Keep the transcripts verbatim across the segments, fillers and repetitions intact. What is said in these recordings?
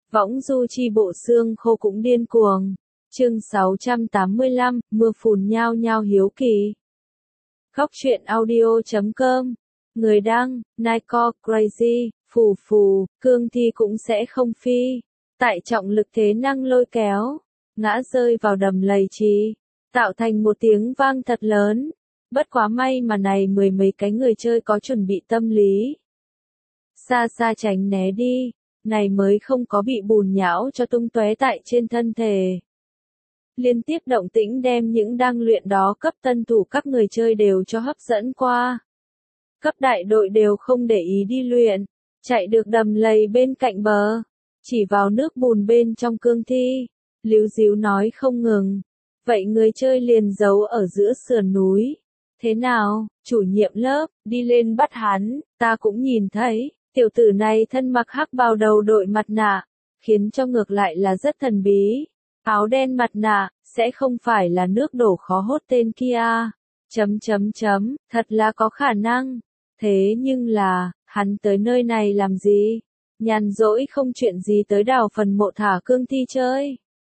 Võng du chi bộ xương khô cũng điên cuồng. Chương sáu trăm tám mươi lăm, mưa phùn nhao nhao hiếu kỳ. Góc truyện audio chấm com. Người đăng, Nico Crazy, phù phù, cương thi cũng sẽ không phi. Tại trọng lực thế năng lôi kéo, ngã rơi vào đầm lầy trì, tạo thành một tiếng vang thật lớn. Bất quá may mà này mười mấy cái người chơi có chuẩn bị tâm lý. Xa xa tránh né đi, này mới không có bị bùn nhão cho tung tóe tại trên thân thể. Liên tiếp động tĩnh đem những đang luyện đó cấp tân thủ các người chơi đều cho hấp dẫn qua. Cấp đại đội đều không để ý đi luyện, chạy được đầm lầy bên cạnh bờ, chỉ vào nước bùn bên trong cương thi, líu díu nói không ngừng. Vậy người chơi liền giấu ở giữa sườn núi. Thế nào, chủ nhiệm lớp, đi lên bắt hắn, ta cũng nhìn thấy, tiểu tử này thân mặc hắc bào đầu đội mặt nạ, khiến cho ngược lại là rất thần bí. Áo đen mặt nạ, sẽ không phải là nước đổ khó hốt tên kia. Chấm chấm chấm, thật là có khả năng. Thế nhưng là, hắn tới nơi này làm gì? Nhàn rỗi không chuyện gì tới đào phần mộ thả cương thi chơi.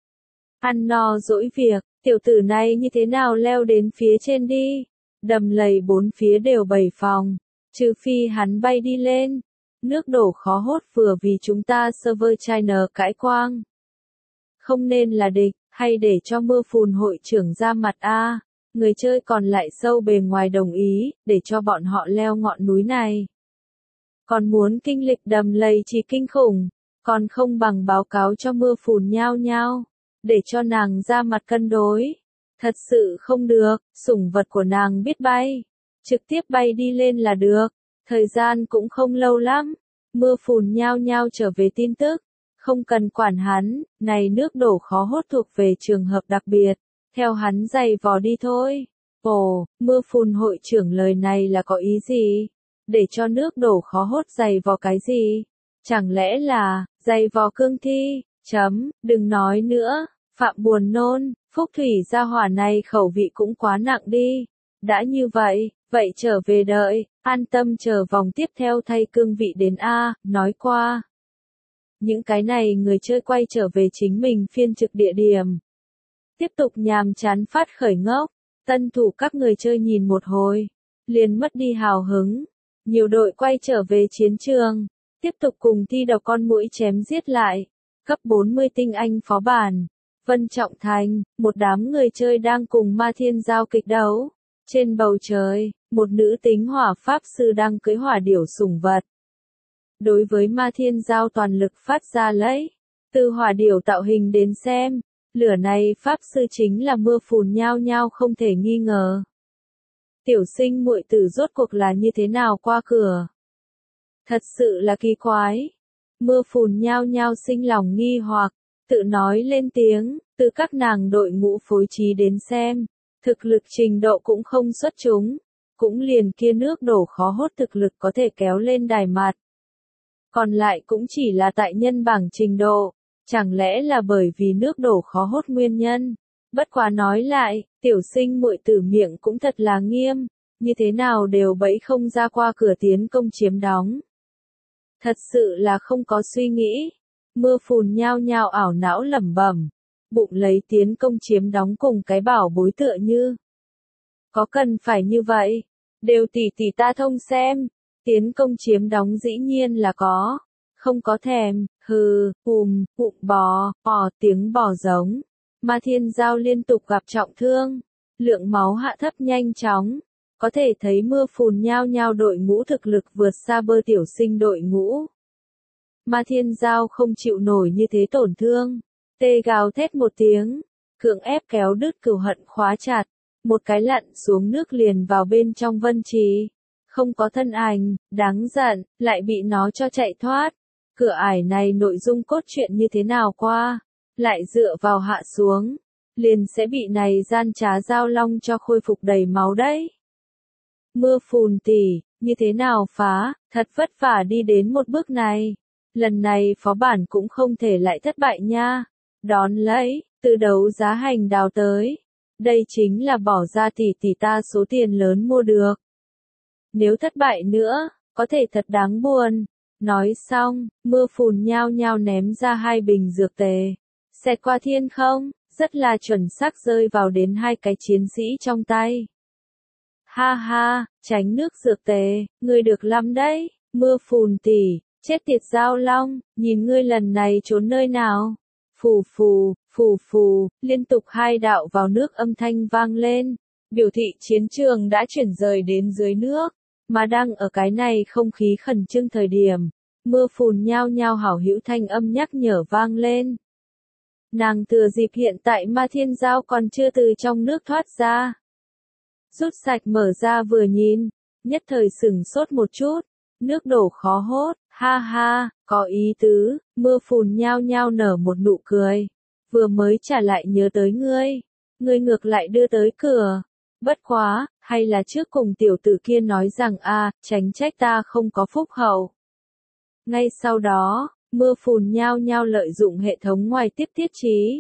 Ăn no dỗi việc, tiểu tử này như thế nào leo đến phía trên đi? Đầm lầy bốn phía đều bầy phòng, trừ phi hắn bay đi lên. Nước đổ khó hốt vừa vì chúng ta server China cãi quang. Không nên là địch, hay để cho mưa phùn hội trưởng ra mặt a. Người chơi còn lại sâu bề ngoài đồng ý, để cho bọn họ leo ngọn núi này. Còn muốn kinh lịch đầm lầy chỉ kinh khủng, còn không bằng báo cáo cho mưa phùn nhao nhao, để cho nàng ra mặt cân đối. Thật sự không được, sủng vật của nàng biết bay, trực tiếp bay đi lên là được. Thời gian cũng không lâu lắm, mưa phùn nhao nhao trở về tin tức. Không cần quản hắn, này nước đổ khó hốt thuộc về trường hợp đặc biệt, theo hắn giày vò đi thôi. Ồ, mưa phùn hội trưởng lời này là có ý gì? Để cho nước đổ khó hốt giày vò cái gì? Chẳng lẽ là, giày vò cương thi? Chấm, đừng nói nữa, Phạm buồn nôn, Phúc Thủy gia hỏa này khẩu vị cũng quá nặng đi. Đã như vậy, vậy trở về đợi, an tâm chờ vòng tiếp theo thay cương vị đến A, nói qua. Những cái này người chơi quay trở về chính mình phiên trực địa điểm. Tiếp tục nhàm chán phát khởi ngốc, tân thủ các người chơi nhìn một hồi, liền mất đi hào hứng. Nhiều đội quay trở về chiến trường, tiếp tục cùng thi độc con muỗi chém giết lại. Cấp bốn mươi tinh anh phó bản, Vân Trọng Thành, một đám người chơi đang cùng Ma Thiên Giao kịch đấu. Trên bầu trời, một nữ tính hỏa pháp sư đang cưỡi hỏa điểu sủng vật. Đối với Ma Thiên Giao toàn lực phát ra lấy, từ hỏa điểu tạo hình đến xem, lửa này pháp sư chính là mưa phùn nhao nhao không thể nghi ngờ. Tiểu sinh muội tử rốt cuộc là như thế nào qua cửa? Thật sự là kỳ quái. Mưa phùn nhao nhao sinh lòng nghi hoặc, tự nói lên tiếng, từ các nàng đội ngũ phối trí đến xem, thực lực trình độ cũng không xuất chúng, cũng liền kia nước đổ khó hốt thực lực có thể kéo lên đài mặt. Còn lại cũng chỉ là tại nhân bảng trình độ, chẳng lẽ là bởi vì nước đổ khó hốt nguyên nhân. Bất quá nói lại, tiểu sinh muội tử miệng cũng thật là nghiêm, như thế nào đều bẫy không ra qua cửa tiến công chiếm đóng. Thật sự là không có suy nghĩ. Mưa phùn nhao nhao ảo não lẩm bẩm, bụng lấy tiến công chiếm đóng cùng cái bảo bối tựa như. Có cần phải như vậy? Đều tỉ tỉ ta thông xem. Tiến công chiếm đóng dĩ nhiên là có. Không có thèm, hừ, hùm, bụng bò, bò tiếng bò giống. Ma Thiên Giao liên tục gặp trọng thương. Lượng máu hạ thấp nhanh chóng. Có thể thấy mưa phùn nhao nhao đội ngũ thực lực vượt xa bơ tiểu sinh đội ngũ. Ma Thiên Giao không chịu nổi như thế tổn thương. Tê gào thét một tiếng. Cưỡng ép kéo đứt cửu hận khóa chặt. Một cái lặn xuống nước liền vào bên trong vân trì. Không có thân ảnh, đáng giận, lại bị nó cho chạy thoát. Cửa ải này nội dung cốt truyện như thế nào qua, lại dựa vào hạ xuống, liền sẽ bị này gian trá giao long cho khôi phục đầy máu đấy. Mưa phùn tỷ, như thế nào phá, thật vất vả đi đến một bước này. Lần này phó bản cũng không thể lại thất bại nha. Đón lấy, từ đấu giá hành đào tới. Đây chính là bỏ ra tỷ tỷ ta số tiền lớn mua được. Nếu thất bại nữa, có thể thật đáng buồn. Nói xong, mưa phùn nhao nhao ném ra hai bình dược tề. Xẹt qua thiên không, rất là chuẩn xác rơi vào đến hai cái chiến sĩ trong tay. Ha ha, tránh nước dược tề, ngươi được lắm đấy, mưa phùn tỷ, chết tiệt Giao Long, nhìn ngươi lần này trốn nơi nào. Phù phù, phù phù, liên tục hai đạo vào nước âm thanh vang lên, biểu thị chiến trường đã chuyển rời đến dưới nước, mà đang ở cái này không khí khẩn trương thời điểm, mưa phùn nhao nhao hảo hữu thanh âm nhắc nhở vang lên. Nàng thừa dịp hiện tại Ma Thiên Giao còn chưa từ trong nước thoát ra. Rút sạch mở ra vừa nhìn, nhất thời sửng sốt một chút, nước đổ khó hốt, ha ha, có ý tứ, mưa phùn nhao nhao nở một nụ cười, vừa mới trả lại nhớ tới ngươi, ngươi ngược lại đưa tới cửa, bất quá, hay là trước cùng tiểu tử kia nói rằng a, tránh trách ta không có phúc hậu. Ngay sau đó, mưa phùn nhao nhao lợi dụng hệ thống ngoài tiếp tiết trí.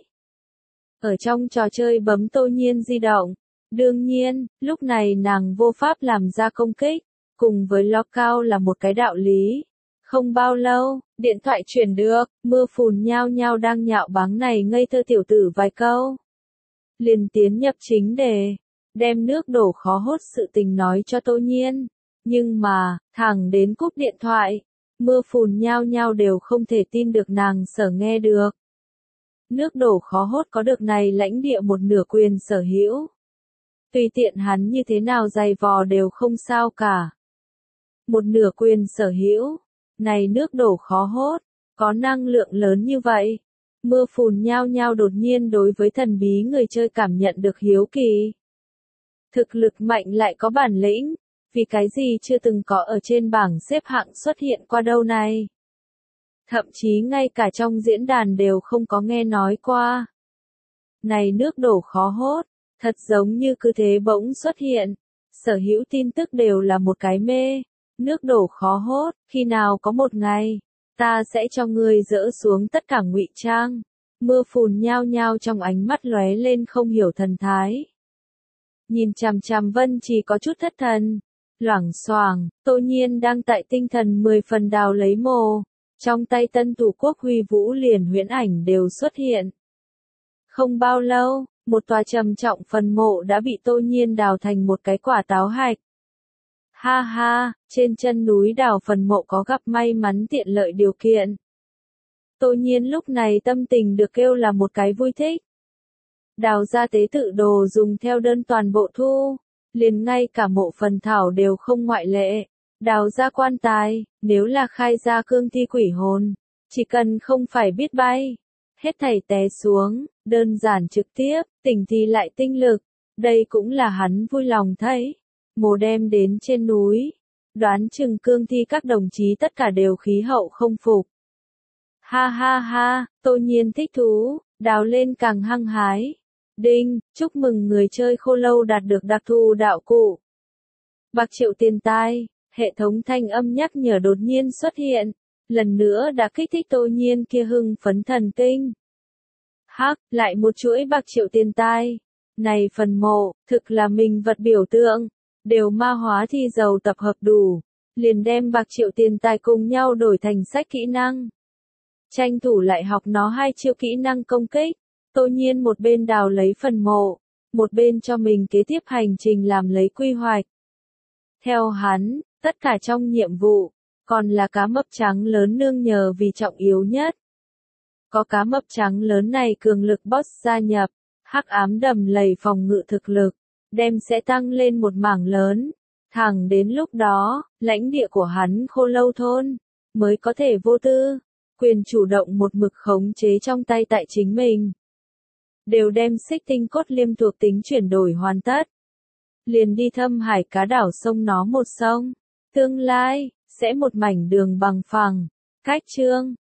Ở trong trò chơi bấm Tô Nhiên di động, đương nhiên, lúc này nàng vô pháp làm ra công kích, cùng với lockout là một cái đạo lý. Không bao lâu, điện thoại truyền được, mưa phùn nhao nhao đang nhạo báng này ngây thơ tiểu tử vài câu. Liền tiến nhập chính đề, đem nước đổ khó hốt sự tình nói cho Tô Nhiên. Nhưng mà, thẳng đến cúp điện thoại, mưa phùn nhao nhao đều không thể tin được nàng sở nghe được. Nước đổ khó hốt có được này lãnh địa một nửa quyền sở hữu. Tùy tiện hắn như thế nào dày vò đều không sao cả. Một nửa quyền sở hữu, này nước đổ khó hốt, có năng lượng lớn như vậy. Mưa phùn nhao nhao đột nhiên đối với thần bí người chơi cảm nhận được hiếu kỳ. Thực lực mạnh lại có bản lĩnh, vì cái gì chưa từng có ở trên bảng xếp hạng xuất hiện qua đâu này. Thậm chí ngay cả trong diễn đàn đều không có nghe nói qua. Này nước đổ khó hốt, thật giống như cứ thế bỗng xuất hiện, sở hữu tin tức đều là một cái mê. Nước đổ khó hốt, khi nào có một ngày, ta sẽ cho ngươi dỡ xuống tất cả ngụy trang. Mưa phùn nhao nhao trong ánh mắt lóe lên không hiểu thần thái. Nhìn chằm chằm Vân Trì có chút thất thần. Loảng xoảng, Tô Nhiên đang tại tinh thần mười phần đào lấy mồ. Trong tay tân thủ quốc huy vũ liền huyễn ảnh đều xuất hiện. Không bao lâu, một tòa trầm trọng phần mộ đã bị Tô Nhiên đào thành một cái quả táo hạch. Ha ha, trên chân núi đào phần mộ có gặp may mắn tiện lợi điều kiện. Tô Nhiên lúc này tâm tình được kêu là một cái vui thích. Đào ra tế tự đồ dùng theo đơn toàn bộ thu, liền ngay cả mộ phần thảo đều không ngoại lệ. Đào ra quan tài, nếu là khai ra cương thi quỷ hồn, chỉ cần không phải biết bay, hết thảy té xuống, đơn giản trực tiếp, tỉnh thì lại tinh lực, đây cũng là hắn vui lòng thấy. Mồ đem đến trên núi, đoán chừng cương thi các đồng chí tất cả đều khí hậu không phục. Ha ha ha, Tô Nhiên thích thú, đào lên càng hăng hái. Đinh, chúc mừng người chơi khô lâu đạt được đặc thù đạo cụ. Bạc triệu tiền tai, hệ thống thanh âm nhắc nhở đột nhiên xuất hiện, lần nữa đã kích thích Tô Nhiên kia hưng phấn thần kinh. Hắc, lại một chuỗi bạc triệu tiền tai. Này phần mộ, thực là mình vật biểu tượng, đều ma hóa thi dầu tập hợp đủ, liền đem bạc triệu tiền tài cùng nhau đổi thành sách kỹ năng. Tranh thủ lại học nó hai chiêu kỹ năng công kích. Tô Nhiên một bên đào lấy phần mộ, một bên cho mình kế tiếp hành trình làm lấy quy hoạch. Theo hắn, tất cả trong nhiệm vụ, còn là cá mập trắng lớn nương nhờ vì trọng yếu nhất. Có cá mập trắng lớn này cường lực boss gia nhập, hắc ám đầm lầy phòng ngự thực lực, đem sẽ tăng lên một mảng lớn. Thẳng đến lúc đó, lãnh địa của hắn khô lâu thôn, mới có thể vô tư, quyền chủ động một mực khống chế trong tay tại chính mình. Đều đem xích tinh cốt liêm thuộc tính chuyển đổi hoàn tất. Liền đi thâm hải cá đảo sông nó một sông. Tương lai, sẽ một mảnh đường bằng phẳng. Cách chương,